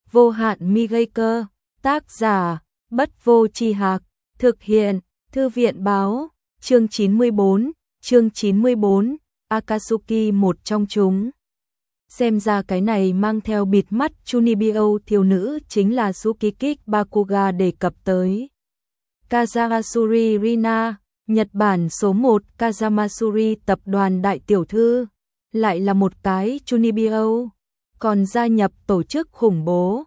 vô hạn mi gây cơ, tác giả, Bất Vô Tri Hạc, thực hiện, Thư viện báo, chương 94, Akatsuki một trong chúng. Xem ra cái này mang theo bịt mắt Chunibyo thiếu nữ chính là Tsukiki Bakuga đề cập tới. Kazahasuri Rina, Nhật Bản số 1 Kazamasuri tập đoàn đại tiểu thư, lại là một cái Chunibyo, còn gia nhập tổ chức khủng bố.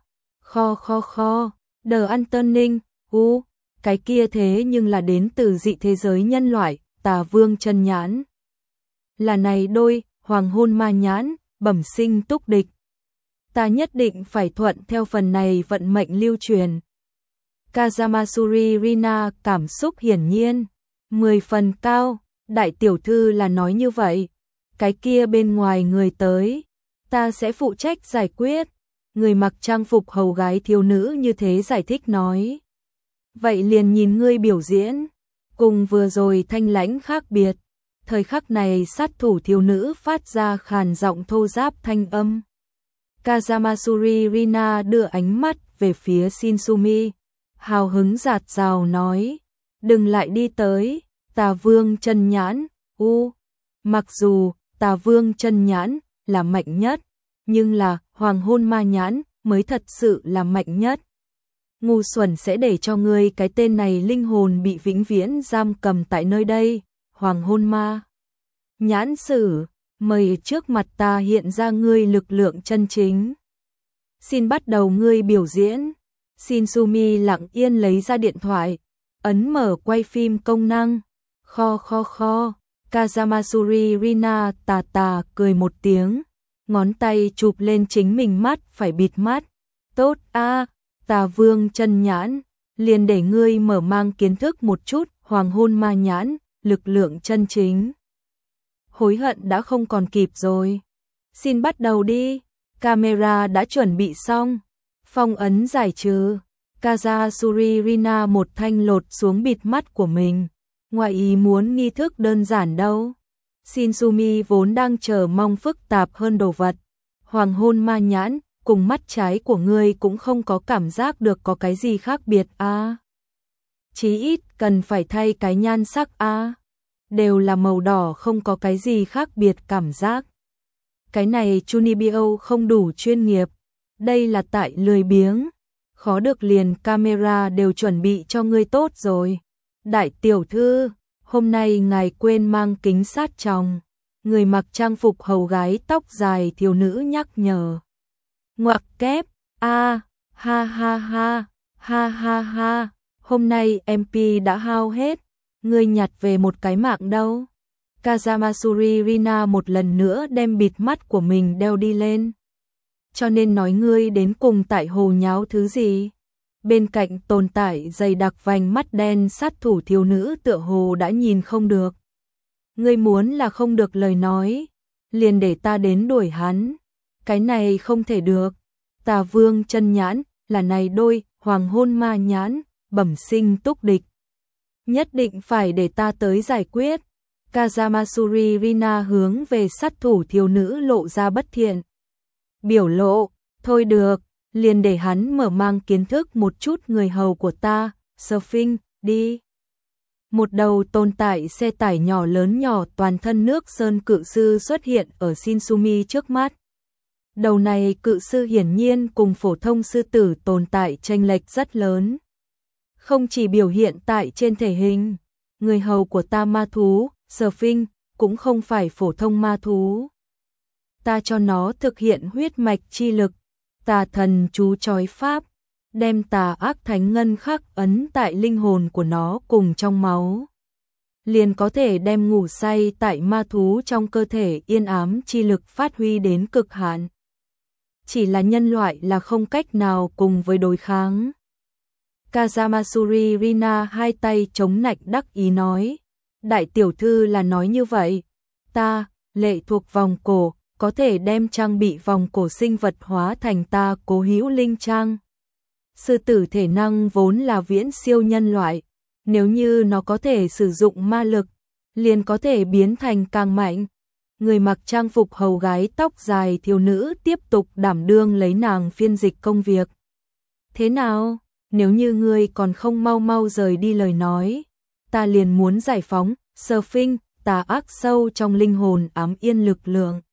The Antoning, cái kia thế nhưng là đến từ dị thế giới nhân loại, Tà Vương chân nhãn. Là này đôi, hoàng hôn ma nhãn, bẩm sinh túc địch. Ta nhất định phải thuận theo phần này vận mệnh lưu truyền. Kazamasuri Rina cảm xúc hiển nhiên 10 phần cao, đại tiểu thư là nói như vậy. Cái kia bên ngoài người tới, ta sẽ phụ trách giải quyết. Người mặc trang phục hầu gái thiếu nữ như thế giải thích nói. Vậy liền nhìn ngươi biểu diễn, cùng vừa rồi thanh lãnh khác biệt. Thời khắc này sát thủ thiếu nữ phát ra khàn giọng thô ráp thanh âm. Kazamasuri Rina đưa ánh mắt về phía Shinsumi, hào hứng dạt dào nói, đừng lại đi tới, Tà Vương chân nhãn, mặc dù Tà Vương chân nhãn là mạnh nhất, nhưng là hoàng hôn ma nhãn mới thật sự là mạnh nhất. Ngu xuẩn sẽ để cho ngươi cái tên này linh hồn bị vĩnh viễn giam cầm tại nơi đây, hoàng hôn ma nhãn sử, mời trước mặt ta hiện ra ngươi lực lượng chân chính. Xin bắt đầu ngươi biểu diễn. Shinsumi lặng yên lấy ra điện thoại, ấn mở quay phim công năng. Kazamasuri Rina tà cười một tiếng, ngón tay chụp lên chính mình mắt phải bịt mắt. Tốt a, Tà Vương chân nhãn, liền để ngươi mở mang kiến thức một chút hoàng hôn ma nhãn, lực lượng chân chính. Hối hận đã không còn kịp rồi. Xin bắt đầu đi. Camera đã chuẩn bị xong. Phong ấn giải trừ. Kazahasuri Rina một thanh lột xuống bịt mắt của mình. Ngoài ý muốn nghi thức đơn giản đâu. Shinsumi vốn đang chờ mong phức tạp hơn đồ vật. Hoàng hôn ma nhãn cùng mắt trái của ngươi cũng không có cảm giác được có cái gì khác biệt a. Chí ít cần phải thay cái nhan sắc a. Đều là màu đỏ không có cái gì khác biệt cảm giác. Cái này Chunibyo không đủ chuyên nghiệp. Đây là tại lười biếng. Khó được liền camera đều chuẩn bị cho ngươi tốt rồi. Đại tiểu thư, hôm nay ngài quên mang kính sát tròng. Người mặc trang phục hầu gái tóc dài thiếu nữ nhắc nhở. Ngoặc kép, ha, hôm nay MP đã hao hết. Ngươi nhặt về một cái mạng đâu. Kazamasuri Rina một lần nữa đem bịt mắt của mình đeo đi lên. Cho nên nói ngươi đến cùng tại hồ nháo thứ gì? Bên cạnh tồn tại dày đặc vành mắt đen sát thủ thiếu nữ tựa hồ đã nhìn không được. Ngươi muốn là không được lời nói, liền để ta đến đuổi hắn. Cái này không thể được. Tà Vương chân nhãn là này đôi hoàng hôn ma nhãn, bẩm sinh túc địch. Nhất định phải để ta tới giải quyết. Kazamasuri Rina hướng về sát thủ thiếu nữ lộ ra bất thiện biểu lộ. Thôi được, liền để hắn mở mang kiến thức một chút người hầu của ta. Surfing, đi. Một đầu tồn tại xe tải nhỏ lớn nhỏ toàn thân nước sơn cự sư xuất hiện ở Shinsumi trước mắt. Đầu này cự sư hiển nhiên cùng phổ thông sư tử tồn tại chênh lệch rất lớn. Không chỉ biểu hiện tại trên thể hình, người hầu của ta ma thú, Surfing, cũng không phải phổ thông ma thú. Ta cho nó thực hiện huyết mạch chi lực, tà thần chú chói pháp, đem tà ác thánh ngân khắc ấn tại linh hồn của nó cùng trong máu. Liền có thể đem ngủ say tại ma thú trong cơ thể yên ám chi lực phát huy đến cực hạn. Chỉ là nhân loại là không cách nào cùng với đối kháng. Kazamasuri Rina hai tay chống nạnh đắc ý nói. Đại tiểu thư là nói như vậy. Ta, lệ thuộc vòng cổ, có thể đem trang bị vòng cổ sinh vật hóa thành ta cố hữu linh trang. Sư tử thể năng vốn là viễn siêu nhân loại. Nếu như nó có thể sử dụng ma lực, liền có thể biến thành càng mạnh. người mặc trang phục hầu gái tóc dài thiếu nữ tiếp tục đảm đương lấy nàng phiên dịch công việc. Thế nào, nếu như ngươi còn không mau mau rời đi lời nói, ta liền muốn giải phóng, Surfing, tà ác sâu trong linh hồn ám yên lực lượng.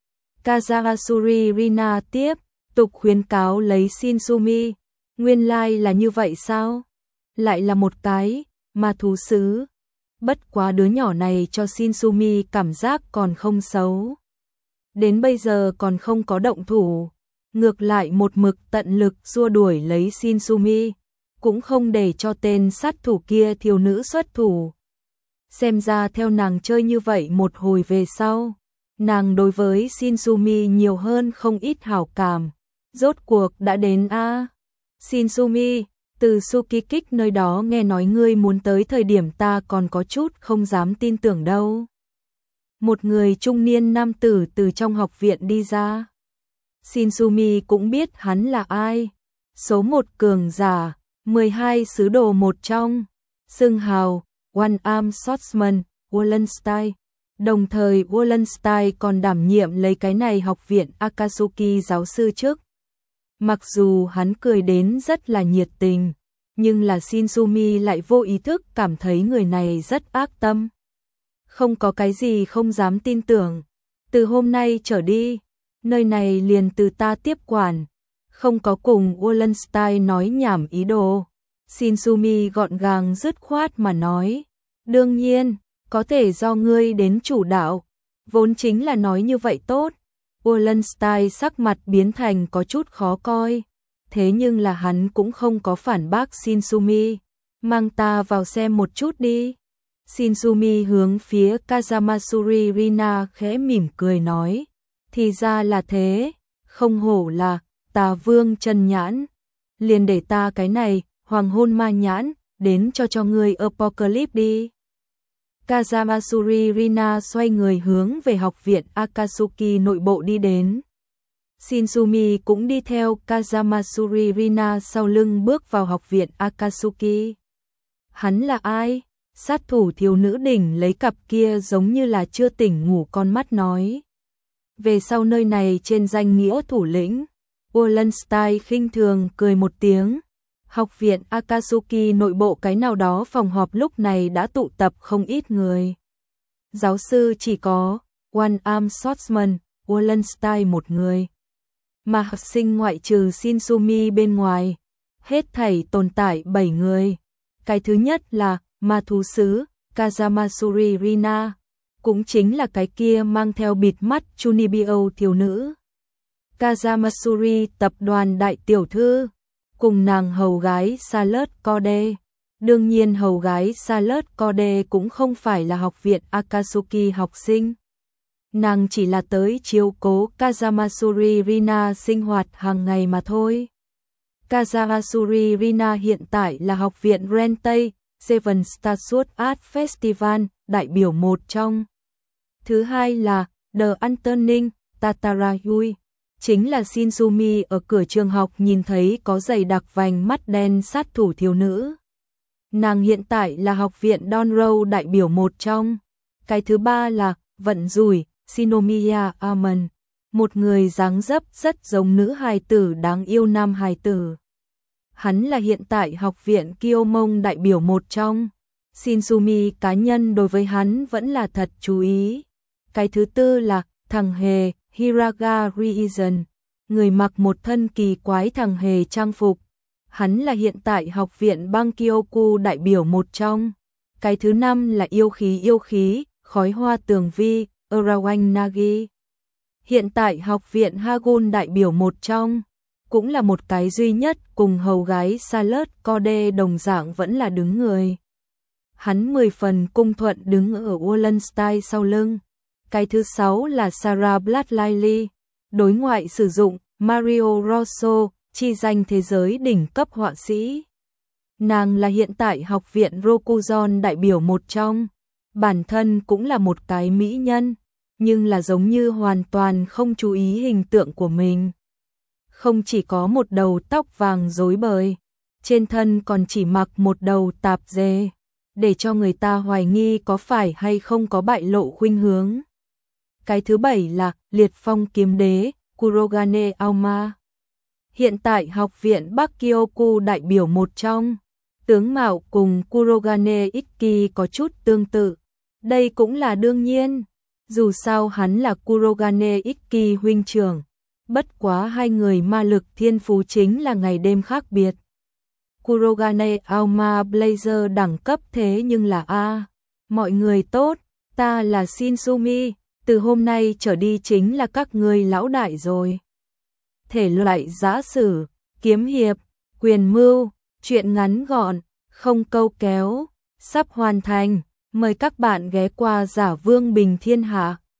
Kazahasuri Rina tiếp tục khuyến cáo lấy Shinsumi, nguyên lai là như vậy sao? Lại là một cái ma thú sứ. Bất quá đứa nhỏ này cho Shinsumi cảm giác còn không xấu. Đến bây giờ còn không có động thủ, ngược lại một mực tận lực xua đuổi lấy Shinsumi, cũng không để cho tên sát thủ kia thiếu nữ xuất thủ. Xem ra theo nàng chơi như vậy một hồi về sau, nàng đối với Shinsumi nhiều hơn không ít hảo cảm. Rốt cuộc đã đến a. Shinsumi, từ Tsukikik nơi đó nghe nói ngươi muốn tới thời điểm ta còn có chút không dám tin tưởng đâu. Một người trung niên nam tử từ trong học viện đi ra. Shinsumi cũng biết hắn là ai. Số 1 cường giả, 12 sứ đồ một trong, xưng hào One Arm Swordsman, Wallenstein. Đồng thời Wallenstein còn đảm nhiệm lấy cái này học viện Akatsuki giáo sư trước. Mặc dù hắn cười đến rất là nhiệt tình, nhưng là Shinsumi lại vô ý thức cảm thấy người này rất ác tâm. Không có cái gì không dám tin tưởng. Từ hôm nay trở đi, nơi này liền từ ta tiếp quản. Không có cùng Wallenstein nói nhảm ý đồ. Shinsumi gọn gàng dứt khoát mà nói. Đương nhiên, có thể do ngươi đến chủ đạo. Vốn chính là nói như vậy tốt. Wallenstein sắc mặt biến thành có chút khó coi. Thế nhưng là hắn cũng không có phản bác Shinsumi. Mang ta vào xem một chút đi. Shinsumi hướng phía Kazamasuri Rina khẽ mỉm cười nói. Thì ra là thế, không hổ là Tà Vương chân nhãn. Liền để ta cái này, hoàng hôn ma nhãn, đến cho ngươi Apocalypse đi. Kazamasuri Rina xoay người hướng về học viện Akatsuki nội bộ đi đến. Shinsumi cũng đi theo Kazamasuri Rina sau lưng bước vào học viện Akatsuki. Hắn là ai? Sát thủ thiếu nữ đỉnh lấy cặp kia giống như là chưa tỉnh ngủ con mắt nói. Về sau nơi này trên danh nghĩa thủ lĩnh, Wallenstein khinh thường cười một tiếng. Học viện Akatsuki nội bộ cái nào đó phòng họp lúc này đã tụ tập không ít người. Giáo sư chỉ có One Arm Swordsman, Wallenstein một người. Mà học sinh ngoại trừ Shinsumi bên ngoài, hết thảy tồn tại 7 người. Cái thứ nhất là ma thú sứ Kazamasuri Rina, cũng chính là cái kia mang theo bịt mắt Chunibyo thiếu nữ. Kazamasuri tập đoàn đại tiểu thư, cùng nàng hầu gái Charlotte Code. Đương nhiên hầu gái Charlotte Code cũng không phải là học viện Akatsuki học sinh. Nàng chỉ là tới chiếu cố Kazamasuri Rina sinh hoạt hàng ngày mà thôi. Kazamasuri Rina hiện tại là học viện Rentei Seven Stars Art Festival đại biểu một trong. Thứ hai là The Antonin Tatarayui, chính là Shinsumi ở cửa trường học nhìn thấy có dày đặc vành mắt đen sát thủ thiếu nữ. Nàng hiện tại là học viện Donro đại biểu một trong. Cái thứ ba là vận rủi Shinomiya Amon, một người dáng dấp rất giống nữ hài tử đáng yêu nam hài tử. Hắn là hiện tại học viện Kyomon đại biểu một trong. Shinsumi cá nhân đối với hắn vẫn là thật chú ý. Cái thứ tư là thằng hề Hiraga Reason, người mặc một thân kỳ quái thằng hề trang phục. Hắn là hiện tại học viện Bankyoku đại biểu một trong. Cái thứ năm là yêu khí, khói hoa tường vi, Urawan Nagi. Hiện tại học viện Hagun đại biểu một trong, cũng là một cái duy nhất cùng hầu gái Charlotte Code đồng dạng vẫn là đứng người. Hắn 10 phần cung thuận đứng ở Wallenstein sau lưng. Cái thứ 6 là Sarah Blatlaily, đối ngoại sử dụng Mario Rosso, chi danh thế giới đỉnh cấp họa sĩ. Nàng là hiện tại học viện Rokuzon đại biểu một trong, bản thân cũng là một cái mỹ nhân, nhưng là giống như hoàn toàn không chú ý hình tượng của mình. Không chỉ có một đầu tóc vàng rối bời, trên thân còn chỉ mặc một đầu tạp dề, để cho người ta hoài nghi có phải hay không có bại lộ khuynh hướng. Cái thứ 7 là Liệt Phong Kiếm Đế, Kurogane Aoma. Hiện tại học viện Bakkyoku đại biểu một trong, tướng mạo cùng Kurogane Ikki có chút tương tự. Đây cũng là đương nhiên, dù sao hắn là Kurogane Ikki huynh trưởng. Bất quá hai người ma lực thiên phú chính là ngày đêm khác biệt. Kurogane Aoma Blazer đẳng cấp thế nhưng là A. Mọi người tốt, ta là Shinsumi, từ hôm nay trở đi chính là các ngươi lão đại rồi. Thể loại giã sử, kiếm hiệp, quyền mưu, truyện ngắn gọn, không câu kéo, sắp hoàn thành. Mời các bạn ghé qua Giả Vương Bình Thiên Hạ.